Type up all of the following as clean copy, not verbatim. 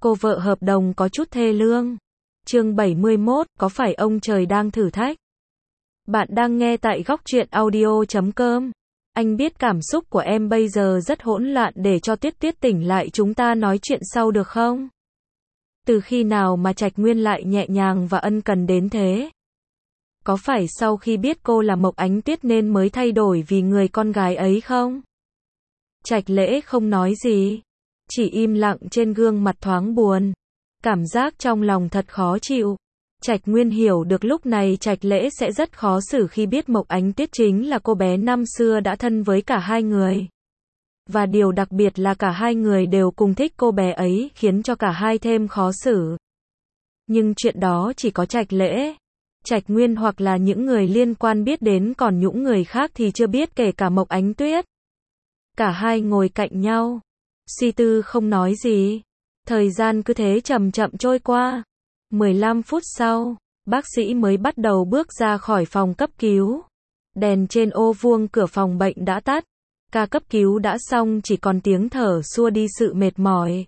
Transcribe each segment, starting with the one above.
Cô vợ hợp đồng có chút thê lương. Chương 71, có phải ông trời đang thử thách? Bạn đang nghe tại góc truyện audio.com. Anh biết cảm xúc của em bây giờ rất hỗn loạn, để cho Tuyết Tuyết tỉnh lại chúng ta nói chuyện sau được không? Từ khi nào mà Trạch Nguyên lại nhẹ nhàng và ân cần đến thế? Có phải sau khi biết cô là Mộc Ánh Tuyết nên mới thay đổi vì người con gái ấy không? Trạch Lễ không nói gì, chỉ im lặng, trên gương mặt thoáng buồn. Cảm giác trong lòng thật khó chịu. Trạch Nguyên hiểu được lúc này Trạch Lễ sẽ rất khó xử khi biết Mộc Ánh Tuyết chính là cô bé năm xưa đã thân với cả hai người. Và điều đặc biệt là cả hai người đều cùng thích cô bé ấy, khiến cho cả hai thêm khó xử. Nhưng chuyện đó chỉ có Trạch Lễ, Trạch Nguyên hoặc là những người liên quan biết đến, còn những người khác thì chưa biết, kể cả Mộc Ánh Tuyết. Cả hai ngồi cạnh nhau, suy tư không nói gì. Thời gian cứ thế chậm chậm trôi qua. 15 phút sau, bác sĩ mới bắt đầu bước ra khỏi phòng cấp cứu. Đèn trên ô vuông cửa phòng bệnh đã tắt. Ca cấp cứu đã xong, chỉ còn tiếng thở xua đi sự mệt mỏi.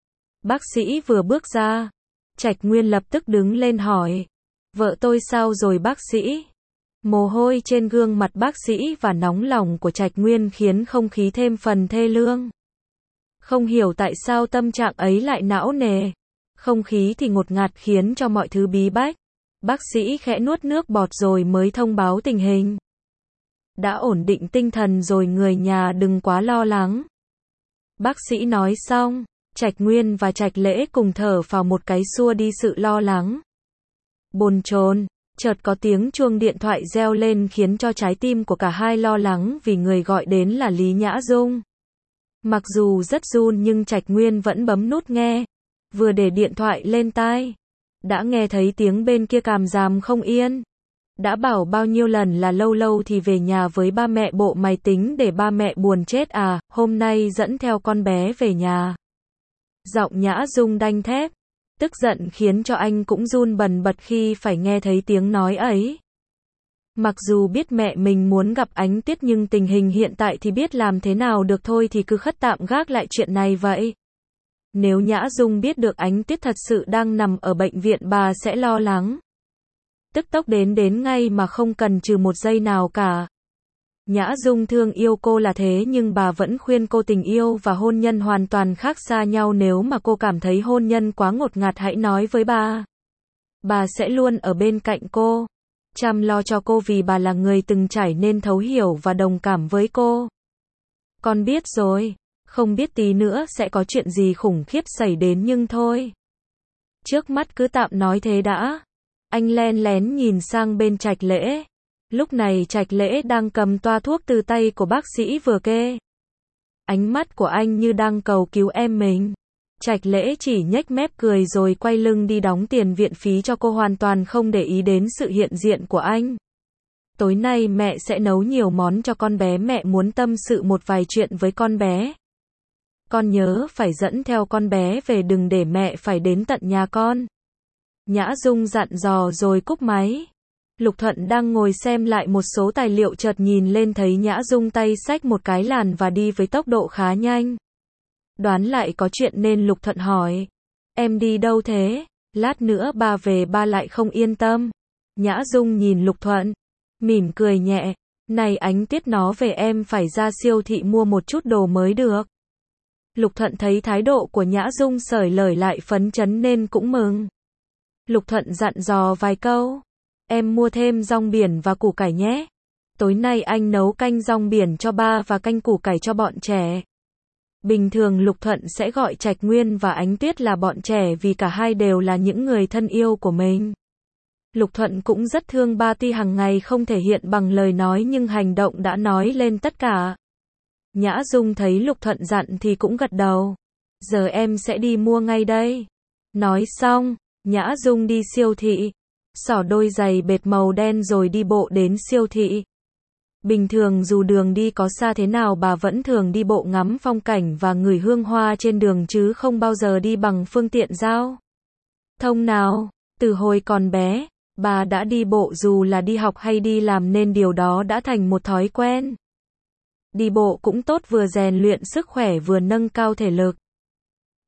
Bác sĩ vừa bước ra, Trạch Nguyên lập tức đứng lên hỏi: "Vợ tôi sao rồi bác sĩ?" Mồ hôi trên gương mặt bác sĩ và nóng lòng của Trạch Nguyên khiến không khí thêm phần thê lương. Không hiểu tại sao tâm trạng ấy lại não nề. Không khí thì ngột ngạt khiến cho mọi thứ bí bách. Bác sĩ khẽ nuốt nước bọt rồi mới thông báo tình hình. "Đã ổn định tinh thần rồi, người nhà đừng quá lo lắng." Bác sĩ nói xong, Trạch Nguyên và Trạch Lễ cùng thở phào một cái, xua đi sự lo lắng. Bồn chồn, chợt có tiếng chuông điện thoại reo lên khiến cho trái tim của cả hai lo lắng, vì người gọi đến là Lý Nhã Dung. Mặc dù rất run nhưng Trạch Nguyên vẫn bấm nút nghe. Vừa để điện thoại lên tai, đã nghe thấy tiếng bên kia càm ràm không yên. "Đã bảo bao nhiêu lần là lâu lâu thì về nhà với ba mẹ, bộ mày tính để ba mẹ buồn chết à, hôm nay dẫn theo con bé về nhà." Giọng Nhã Dung đanh thép, tức giận khiến cho anh cũng run bần bật khi phải nghe thấy tiếng nói ấy. Mặc dù biết mẹ mình muốn gặp Ánh Tuyết nhưng tình hình hiện tại thì biết làm thế nào được, thôi thì cứ khất tạm gác lại chuyện này vậy. Nếu Nhã Dung biết được Ánh Tuyết thật sự đang nằm ở bệnh viện, bà sẽ lo lắng. Tức tốc đến ngay mà không cần trừ một giây nào cả. Nhã Dung thương yêu cô là thế, nhưng bà vẫn khuyên cô tình yêu và hôn nhân hoàn toàn khác xa nhau. Nếu mà cô cảm thấy hôn nhân quá ngột ngạt, hãy nói với bà. Bà sẽ luôn ở bên cạnh cô, chăm lo cho cô, vì bà là người từng trải nên thấu hiểu và đồng cảm với cô. "Con biết rồi, không biết tí nữa sẽ có chuyện gì khủng khiếp xảy đến nhưng thôi. Trước mắt cứ tạm nói thế đã." Anh len lén nhìn sang bên Trạch Lễ. Lúc này Trạch Lễ đang cầm toa thuốc từ tay của bác sĩ vừa kê. Ánh mắt của anh như đang cầu cứu em mình. Trạch Lễ chỉ nhếch mép cười rồi quay lưng đi đóng tiền viện phí cho cô, hoàn toàn không để ý đến sự hiện diện của anh. "Tối nay mẹ sẽ nấu nhiều món cho con bé, mẹ muốn tâm sự một vài chuyện với con bé. Con nhớ phải dẫn theo con bé về, đừng để mẹ phải đến tận nhà con." Nhã Dung dặn dò rồi cúp máy. Lục Thuận đang ngồi xem lại một số tài liệu, chợt nhìn lên thấy Nhã Dung tay xách một cái làn và đi với tốc độ khá nhanh. Đoán lại có chuyện nên Lục Thuận hỏi: "Em đi đâu thế? Lát nữa ba về ba lại không yên tâm." Nhã Dung nhìn Lục Thuận, mỉm cười nhẹ: "Này Ánh Tuyết nó về, em phải ra siêu thị mua một chút đồ mới được." Lục Thuận thấy thái độ của Nhã Dung xởi lởi lại phấn chấn nên cũng mừng. Lục Thuận dặn dò vài câu: "Em mua thêm rong biển và củ cải nhé. Tối nay anh nấu canh rong biển cho ba và canh củ cải cho bọn trẻ." Bình thường Lục Thuận sẽ gọi Trạch Nguyên và Ánh Tuyết là bọn trẻ vì cả hai đều là những người thân yêu của mình. Lục Thuận cũng rất thương ba, tuy hàng ngày không thể hiện bằng lời nói nhưng hành động đã nói lên tất cả. Nhã Dung thấy Lục Thuận dặn thì cũng gật đầu. "Giờ em sẽ đi mua ngay đây." Nói xong, Nhã Dung đi siêu thị, xỏ đôi giày bệt màu đen rồi đi bộ đến siêu thị. Bình thường dù đường đi có xa thế nào, bà vẫn thường đi bộ ngắm phong cảnh và ngửi hương hoa trên đường chứ không bao giờ đi bằng phương tiện giao thông nào. Từ hồi còn bé, bà đã đi bộ dù là đi học hay đi làm nên điều đó đã thành một thói quen. Đi bộ cũng tốt, vừa rèn luyện sức khỏe vừa nâng cao thể lực.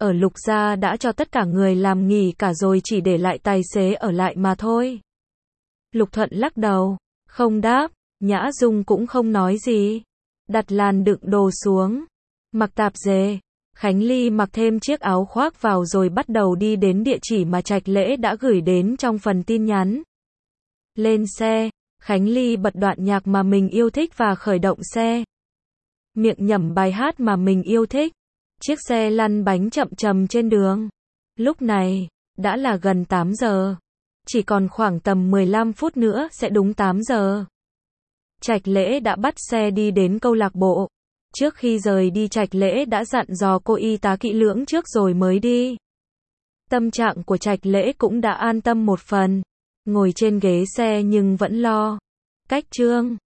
Ở Lục gia đã cho tất cả người làm nghỉ cả rồi, chỉ để lại tài xế ở lại mà thôi. Lục Thuận lắc đầu, không đáp. Nhã Dung cũng không nói gì. Đặt làn đựng đồ xuống. Mặc tạp dề. Khánh Ly mặc thêm chiếc áo khoác vào rồi bắt đầu đi đến địa chỉ mà Trạch Lễ đã gửi đến trong phần tin nhắn. Lên xe, Khánh Ly bật đoạn nhạc mà mình yêu thích và khởi động xe. Miệng nhẩm bài hát mà mình yêu thích. Chiếc xe lăn bánh chậm chậm trên đường. Lúc này, đã là gần 8 giờ. Chỉ còn khoảng tầm 15 phút nữa sẽ đúng 8 giờ. Trạch Lễ đã bắt xe đi đến câu lạc bộ. Trước khi rời đi, Trạch Lễ đã dặn dò cô y tá kỹ lưỡng trước rồi mới đi. Tâm trạng của Trạch Lễ cũng đã an tâm một phần. Ngồi trên ghế xe nhưng vẫn lo. Cách Trương